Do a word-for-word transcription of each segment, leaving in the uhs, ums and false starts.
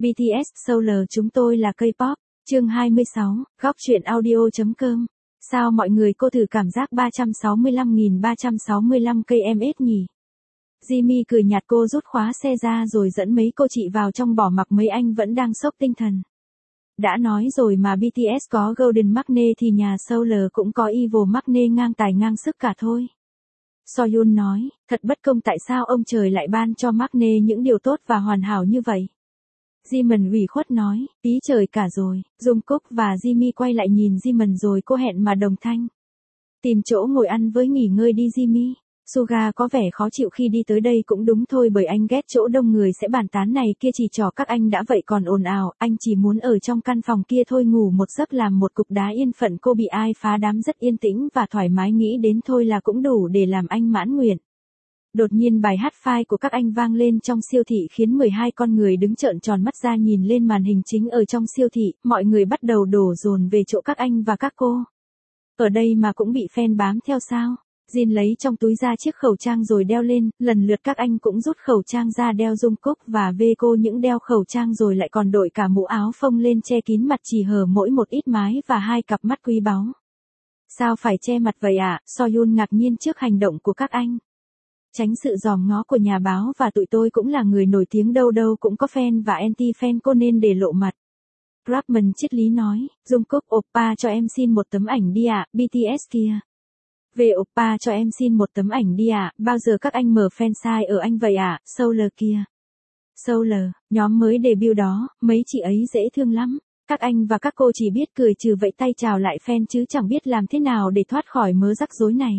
bê tê ét Solar chúng tôi là K-pop, chương hai mươi sáu, góc truyện audio.com. Sao mọi người cô thử cảm giác ba trăm sáu mươi lăm nghìn ba trăm sáu mươi lăm ki lô mét nhỉ? Jimmy cười nhạt, cô rút khóa xe ra rồi dẫn mấy cô chị vào trong, bỏ mặc mấy anh vẫn đang sốc tinh thần. Đã nói rồi mà, bê tê ét có Golden Magnet thì nhà Solar cũng có Evil Magnet, ngang tài ngang sức cả thôi. Soyun nói, thật bất công, tại sao ông trời lại ban cho Magnet những điều tốt và hoàn hảo như vậy? Jimin ủy khuất nói, ý trời cả rồi. Jungkook và Jimmy quay lại nhìn Jimin rồi cô hẹn mà đồng thanh. Tìm chỗ ngồi ăn với nghỉ ngơi đi Jimmy. Suga có vẻ khó chịu khi đi tới đây cũng đúng thôi, bởi anh ghét chỗ đông người sẽ bàn tán này kia, chỉ trò các anh đã vậy còn ồn ào, anh chỉ muốn ở trong căn phòng kia thôi, ngủ một giấc làm một cục đá yên phận. Cô bị ai phá đám rất yên tĩnh và thoải mái, nghĩ đến thôi là cũng đủ để làm anh mãn nguyện. Đột nhiên bài hát Fire của các anh vang lên trong siêu thị khiến mười hai con người đứng trợn tròn mắt ra nhìn lên màn hình chính ở trong siêu thị, mọi người bắt đầu đổ dồn về chỗ các anh và các cô. Ở đây mà cũng bị fan bám theo sao? Jin lấy trong túi ra chiếc khẩu trang rồi đeo lên, lần lượt các anh cũng rút khẩu trang ra đeo. Jungkook và V cô những đeo khẩu trang rồi lại còn đội cả mũ áo phông lên che kín mặt, chỉ hở mỗi một ít mái và hai cặp mắt quý báu. Sao phải che mặt vậy ạ? À? Soyun ngạc nhiên trước hành động của các anh. Tránh sự dòm ngó của nhà báo và tụi tôi cũng là người nổi tiếng, đâu đâu cũng có fan và anti-fan, cô nên để lộ mặt. Grabman triết lý nói, Jungkook, oppa cho em xin một tấm ảnh đi ạ, bê tê ét kia. Về oppa cho em xin một tấm ảnh đi ạ, bao giờ các anh mở fan site ở anh vậy ạ, Solar kia. Solar, nhóm mới debut đó, mấy chị ấy dễ thương lắm. Các anh và các cô chỉ biết cười trừ vẫy tay chào lại fan chứ chẳng biết làm thế nào để thoát khỏi mớ rắc rối này.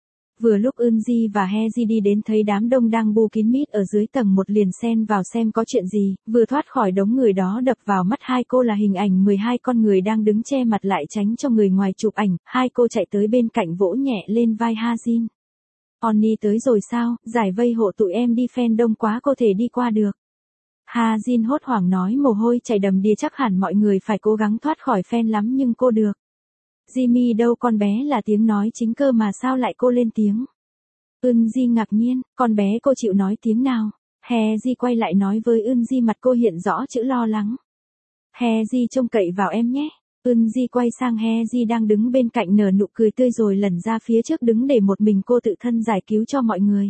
Vừa lúc Eunji và Haeji đi đến thấy đám đông đang bu kín mít ở dưới tầng một, liền xen vào xem có chuyện gì, vừa thoát khỏi đống người đó đập vào mắt hai cô là hình ảnh mười hai con người đang đứng che mặt lại tránh cho người ngoài chụp ảnh. Hai cô chạy tới bên cạnh vỗ nhẹ lên vai Hajin. Onni tới rồi sao, giải vây hộ tụi em đi, fan đông quá cô thể đi qua được. Hajin hốt hoảng nói, mồ hôi chảy đầm đìa, chắc hẳn mọi người phải cố gắng thoát khỏi fan lắm nhưng cô được. Jimmy đâu, con bé là tiếng nói chính cơ mà sao lại cô lên tiếng? Eunji ngạc nhiên, con bé cô chịu nói tiếng nào? Haeji quay lại nói với Eunji, mặt cô hiện rõ chữ lo lắng. Haeji trông cậy vào em nhé. Eunji quay sang Haeji đang đứng bên cạnh nở nụ cười tươi rồi lẩn ra phía trước đứng để một mình cô tự thân giải cứu cho mọi người.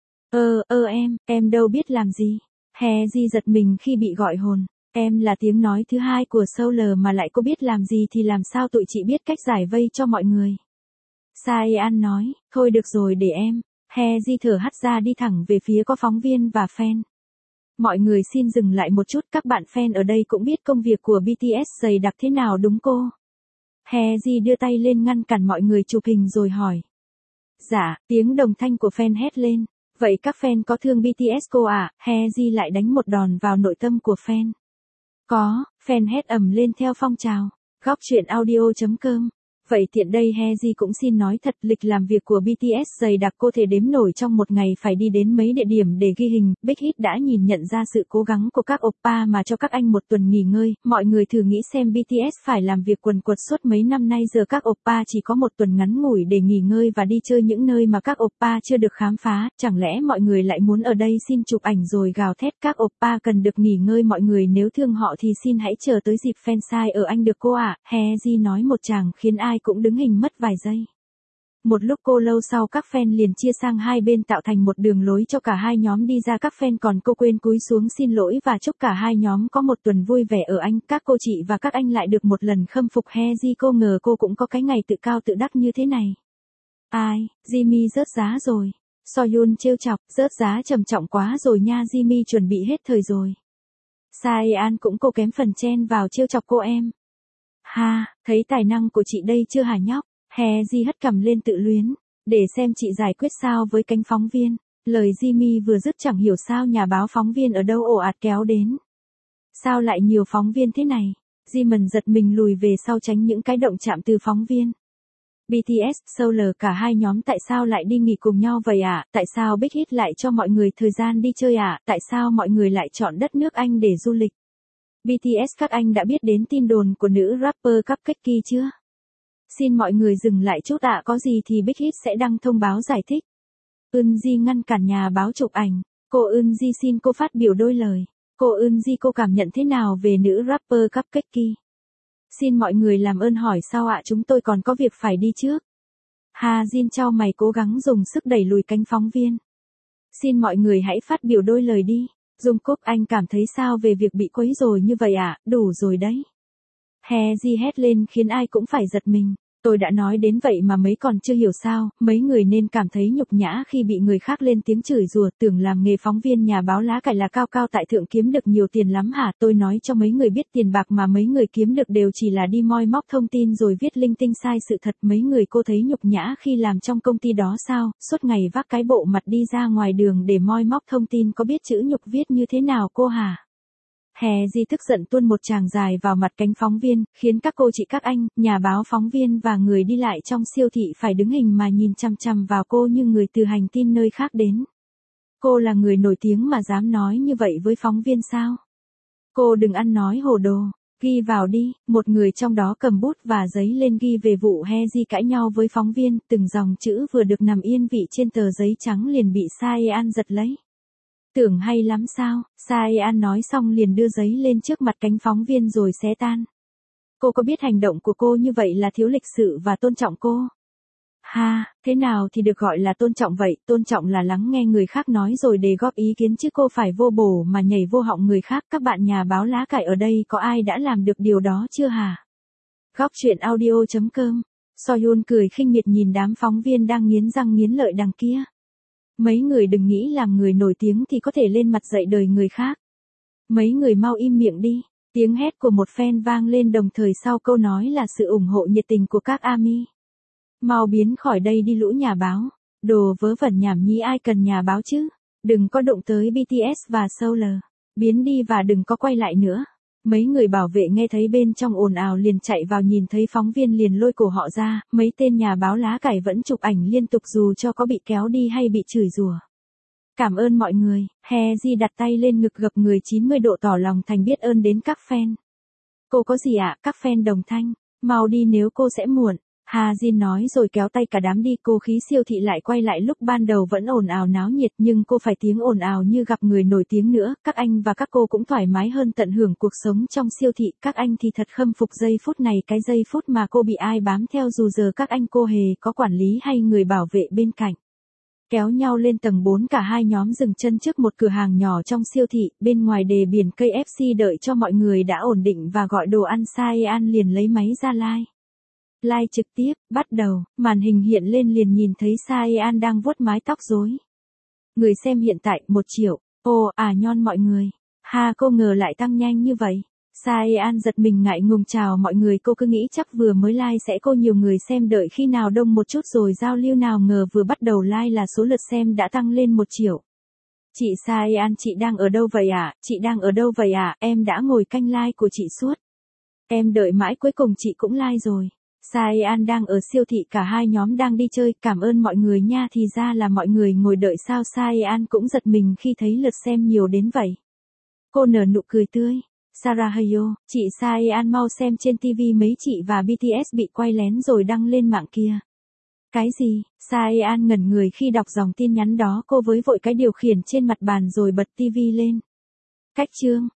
Ơ, ơ em, em đâu biết làm gì. Haeji giật mình khi bị gọi hồn. Em là tiếng nói thứ hai của Solar mà lại cô biết làm gì thì làm sao tụi chị biết cách giải vây cho mọi người. Saean nói, thôi được rồi để em. Haeji thở hắt ra đi thẳng về phía có phóng viên và fan. Mọi người xin dừng lại một chút, các bạn fan ở đây cũng biết công việc của bê tê ét dày đặc thế nào đúng cô? Haeji đưa tay lên ngăn cản mọi người chụp hình rồi hỏi. Dạ, tiếng đồng thanh của fan hét lên. Vậy các fan có thương bê tê ét cô à? Haeji lại đánh một đòn vào nội tâm của fan. Có, fan hét ầm lên theo phong trào. Góc truyện audio.com. Vậy tiện đây Haeji cũng xin nói thật, lịch làm việc của bê tê ét dày đặc cô thể đếm nổi, trong một ngày phải đi đến mấy địa điểm để ghi hình. Big Hit đã nhìn nhận ra sự cố gắng của các oppa mà cho các anh một tuần nghỉ ngơi. Mọi người thử nghĩ xem, bê tê ét phải làm việc quần quật suốt mấy năm nay, giờ các oppa chỉ có một tuần ngắn ngủi để nghỉ ngơi và đi chơi những nơi mà các oppa chưa được khám phá. Chẳng lẽ mọi người lại muốn ở đây xin chụp ảnh rồi gào thét các oppa cần được nghỉ ngơi? Mọi người nếu thương họ thì xin hãy chờ tới dịp fan site ở anh được cô ạ. À. Haeji nói một tràng khiến ai cũng đứng hình mất vài giây. Một lúc cô lâu sau các fan liền chia sang hai bên tạo thành một đường lối cho cả hai nhóm đi ra, các fan còn cô quên cúi xuống xin lỗi và chúc cả hai nhóm có một tuần vui vẻ ở anh. Các cô chị và các anh lại được một lần khâm phục Haeji, cô ngờ cô cũng có cái ngày tự cao tự đắc như thế này. Ai, Jimmy rớt giá rồi. Soyun trêu chọc, rớt giá trầm trọng quá rồi nha Jimmy, chuẩn bị hết thời rồi. Saean cũng cô kém phần chen vào trêu chọc cô em. Ha, thấy tài năng của chị đây chưa hả nhóc? Haeji hất cằm lên tự luyến. Để xem chị giải quyết sao với cánh phóng viên. Lời Jimmy vừa dứt chẳng hiểu sao nhà báo phóng viên ở đâu ồ ạt kéo đến. Sao lại nhiều phóng viên thế này? Jimin giật mình lùi về sau tránh những cái động chạm từ phóng viên. bê tê ét, Solar cả hai nhóm tại sao lại đi nghỉ cùng nhau vậy ạ? À? Tại sao Big Hit lại cho mọi người thời gian đi chơi ạ? À? Tại sao mọi người lại chọn đất nước Anh để du lịch? bê tê ét các anh đã biết đến tin đồn của nữ rapper Cupcake chưa? Xin mọi người dừng lại chút ạ, à, có gì thì Big Hit sẽ đăng thông báo giải thích. Eunji ngăn cản nhà báo chụp ảnh. Cô Eunji xin cô phát biểu đôi lời. Cô Eunji, cô cảm nhận thế nào về nữ rapper Cupcake Ki? Xin mọi người làm ơn hỏi sau ạ, chúng tôi còn có việc phải đi trước. Ha Jin chau mày cố gắng dùng sức đẩy lùi cánh phóng viên. Xin mọi người hãy phát biểu đôi lời đi. Jungkook, anh cảm thấy sao về việc bị quấy rối như vậy ạ? À? Đủ rồi đấy. He Ji hét lên khiến ai cũng phải giật mình. Tôi đã nói đến vậy mà mấy còn chưa hiểu sao, mấy người nên cảm thấy nhục nhã khi bị người khác lên tiếng chửi rủa, tưởng làm nghề phóng viên nhà báo lá cải là cao cao tại thượng kiếm được nhiều tiền lắm hả? Tôi nói cho mấy người biết tiền bạc mà mấy người kiếm được đều chỉ là đi moi móc thông tin rồi viết linh tinh sai sự thật. Mấy người cô thấy nhục nhã khi làm trong công ty đó sao? Suốt ngày vác cái bộ mặt đi ra ngoài đường để moi móc thông tin, có biết chữ nhục viết như thế nào cô hả? He Ji tức giận tuôn một tràng dài vào mặt cánh phóng viên, khiến các cô chị các anh, nhà báo phóng viên và người đi lại trong siêu thị phải đứng hình mà nhìn chằm chằm vào cô như người từ hành tinh nơi khác đến. Cô là người nổi tiếng mà dám nói như vậy với phóng viên sao? Cô đừng ăn nói hồ đồ, ghi vào đi. Một người trong đó cầm bút và giấy lên ghi về vụ He Ji cãi nhau với phóng viên, từng dòng chữ vừa được nằm yên vị trên tờ giấy trắng liền bị Saean giật lấy. Tưởng hay lắm sao? Saean nói xong liền đưa giấy lên trước mặt cánh phóng viên rồi xé tan. Cô có biết hành động của cô như vậy là thiếu lịch sự và tôn trọng cô? Ha, thế nào thì được gọi là tôn trọng vậy? Tôn trọng là lắng nghe người khác nói rồi để góp ý kiến chứ cô phải vô bổ mà nhảy vô họng người khác. Các bạn nhà báo lá cải ở đây có ai đã làm được điều đó chưa hả? Góc truyện audio chấm com. Soyun cười khinh miệt nhìn đám phóng viên đang nghiến răng nghiến lợi đằng kia. Mấy người đừng nghĩ làm người nổi tiếng thì có thể lên mặt dạy đời người khác. Mấy người mau im miệng đi. Tiếng hét của một fan vang lên đồng thời sau câu nói là sự ủng hộ nhiệt tình của các ARMY. Mau biến khỏi đây đi lũ nhà báo. Đồ vớ vẩn nhảm nhí, ai cần nhà báo chứ. Đừng có đụng tới bê tê ét và Solar. Biến đi và đừng có quay lại nữa. Mấy người bảo vệ nghe thấy bên trong ồn ào liền chạy vào, nhìn thấy phóng viên liền lôi cổ họ ra. Mấy tên nhà báo lá cải vẫn chụp ảnh liên tục dù cho có bị kéo đi hay bị chửi rủa. Cảm ơn mọi người. He Ji đặt tay lên ngực gập người chín mươi độ tỏ lòng thành biết ơn đến các fan. Cô có gì ạ? À? Các fan đồng thanh. Mau đi nếu cô sẽ muộn. Ha Jin nói rồi kéo tay cả đám đi. Cô khí siêu thị lại quay lại, lúc ban đầu vẫn ồn ào náo nhiệt nhưng cô phải tiếng ồn ào như gặp người nổi tiếng nữa. Các anh và các cô cũng thoải mái hơn, tận hưởng cuộc sống trong siêu thị. Các anh thì thật khâm phục giây phút này, cái giây phút mà cô bị ai bám theo dù giờ các anh cô hề có quản lý hay người bảo vệ bên cạnh. Kéo nhau lên tầng bốn, cả hai nhóm dừng chân trước một cửa hàng nhỏ trong siêu thị, bên ngoài đề biển ca ép xê. Đợi cho mọi người đã ổn định và gọi đồ ăn, Saean liền lấy máy ra live. Live trực tiếp, bắt đầu, màn hình hiện lên liền nhìn thấy Saean đang vuốt mái tóc rối. Người xem hiện tại, một triệu. Ồ, à nhon mọi người. Ha, cô ngờ lại tăng nhanh như vậy. Saean giật mình ngại ngùng chào mọi người, cô cứ nghĩ chắc vừa mới live sẽ có nhiều người xem, đợi khi nào đông một chút rồi giao lưu, nào ngờ vừa bắt đầu live là số lượt xem đã tăng lên một triệu. Chị Saean, chị đang ở đâu vậy ạ? À? Chị đang ở đâu vậy ạ? À? Em đã ngồi canh live của chị suốt. Em đợi mãi cuối cùng chị cũng live rồi. Saean đang ở siêu thị, cả hai nhóm đang đi chơi, cảm ơn mọi người nha. Thì ra là mọi người ngồi đợi sao? Saean cũng giật mình khi thấy lượt xem nhiều đến vậy. Cô nở nụ cười tươi. Sarahayo, chị Saean mau xem trên ti vi mấy chị và bê tê ét bị quay lén rồi đăng lên mạng kia. Cái gì? Saean ngẩn người khi đọc dòng tin nhắn đó, cô với vội cái điều khiển trên mặt bàn rồi bật ti vi lên. Cách chương.